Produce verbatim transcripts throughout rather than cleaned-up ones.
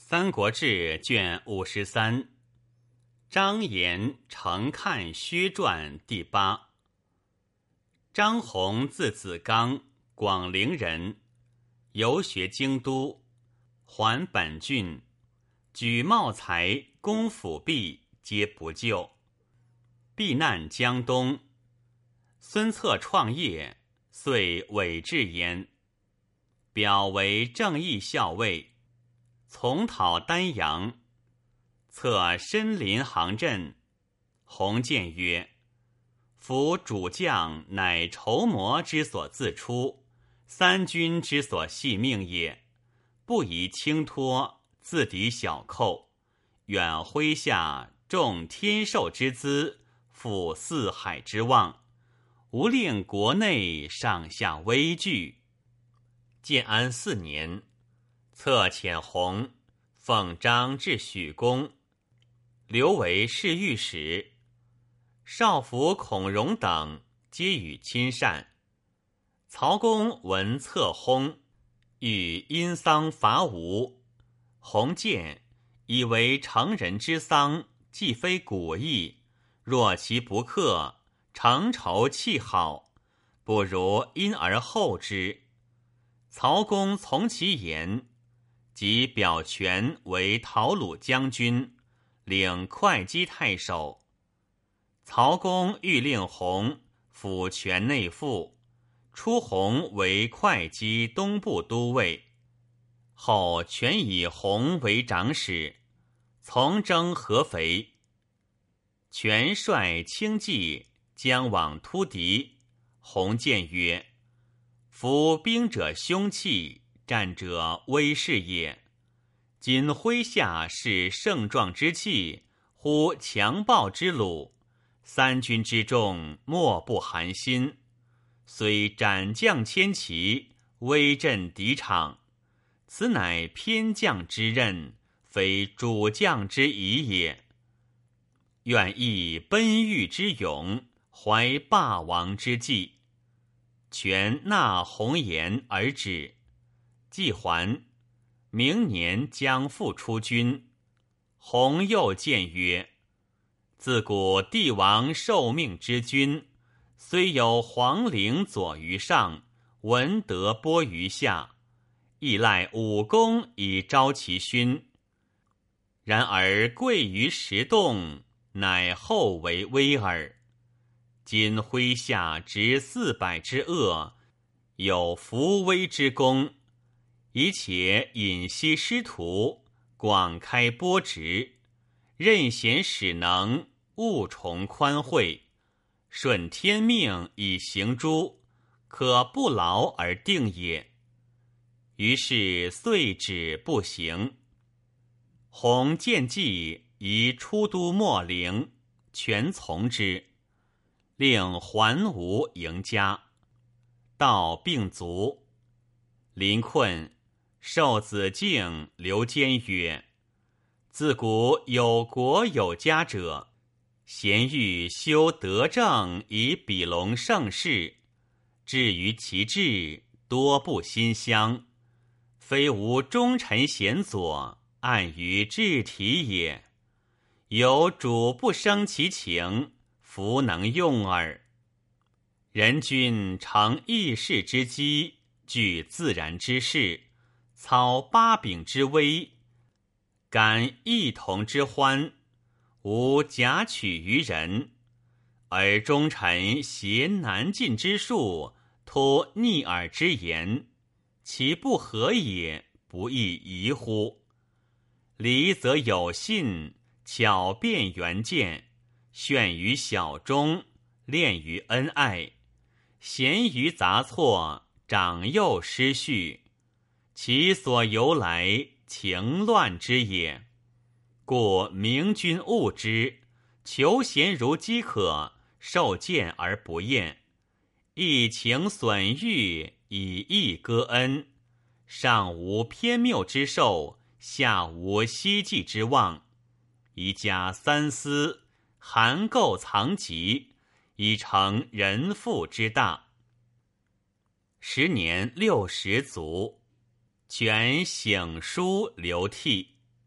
三国志》卷五十三，张延承看薛传第八。张宏字子刚，广陵人，游学京都，还本郡，举茂才、攻辅弼，皆不就，避难江东。孙策创业，遂委至焉，表为正义校尉。从讨丹阳，策深临行阵。鸿谏曰：夫主将乃筹谋之所自出，三军之所系命也，不宜轻托，自抵小寇，远麾下重天授之资，负四海之望，无令国内上下危惧。建安四年，策遣鸿、奉张至许公，留为侍御史。少府孔融等皆与亲善。曹公闻策薨，欲因丧伐吴。鸿渐以为成人之丧，既非古义，若其不克，成仇气好，不如因而后之。曹公从其言，即表权为讨虏将军，领会稽太守。曹公欲令鸿辅权内附，出鸿为会稽东部都尉。后权以鸿为长史，从征合肥。权率轻骑将往突敌，鸿谏曰：夫兵者凶器，战者威势也。今麾下是盛壮之气，呼强暴之虏，三军之众莫不寒心。虽斩将千骑，威震敌场，此乃偏将之任，非主将之宜也。愿意奔御之勇，怀霸王之计。权纳鸿言而止。既还，明年将复出军。鸿又谏曰：自古帝王受命之君，虽有皇陵佐于上，文德播于下，亦赖武功以招其勋。然而贵于时动，乃后为威耳。今麾下执四百之恶，有扶危之功，以且隐息师徒，广开播职，任贤使能，务崇宽惠，顺天命以行诸，可不劳而定也。于是遂止不行。鸿见计，宜出都秣陵，权从之，令还吴迎家。道病卒，临困，受子敬刘坚曰：自古有国有家者，贤欲修德政以比隆盛世，至于其志，多不馨香，非无忠臣贤佐，暗于治体也。有主不生其情，弗能用耳。人君承义士之机，具自然之事，操八柄之威，感异同之欢，无假取于人。而忠臣挟难尽之术，突逆耳之言，其不合也，不亦宜乎？礼则有信，巧辩圆见，炫于小忠，恋于恩爱，贤于杂错，长幼失序，其所由来，情乱之也。故明君恶之，求贤如饥渴，受见而不厌，益情损欲，以义割恩，上无偏谬之受，下无希冀之望，宜加三思，含垢藏疾，以成人父之大。时年六十卒，权醒书流涕。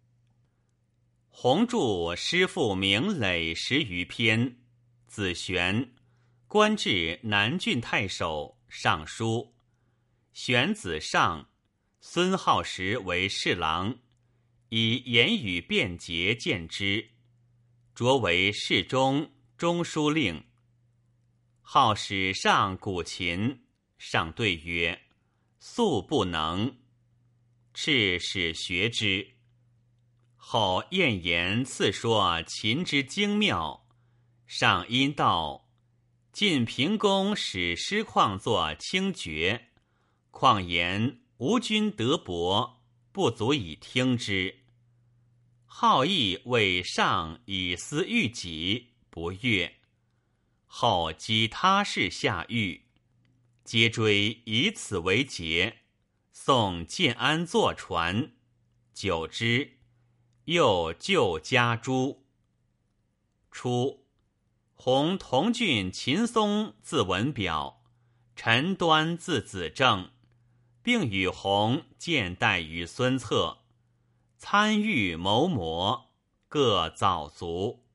弘著诗赋名累十余篇，子玄官至南郡太守、尚书。玄子尚，孙浩时为侍郎，以言语辩捷见之，擢为侍中、中书令。好使上古琴，上对曰：素不能。敕使学之。后晏言次说琴之精妙，上因道晋平公使师旷作清绝，况言吴君德薄，不足以听之。好意为上以思御己，不悦。后积他事下狱，皆追以此为节，送建安坐传。久之，又就家诛。初，弘同郡秦松字文表，陈端字子正，并与弘见代于孙策，参与谋谋，各早卒。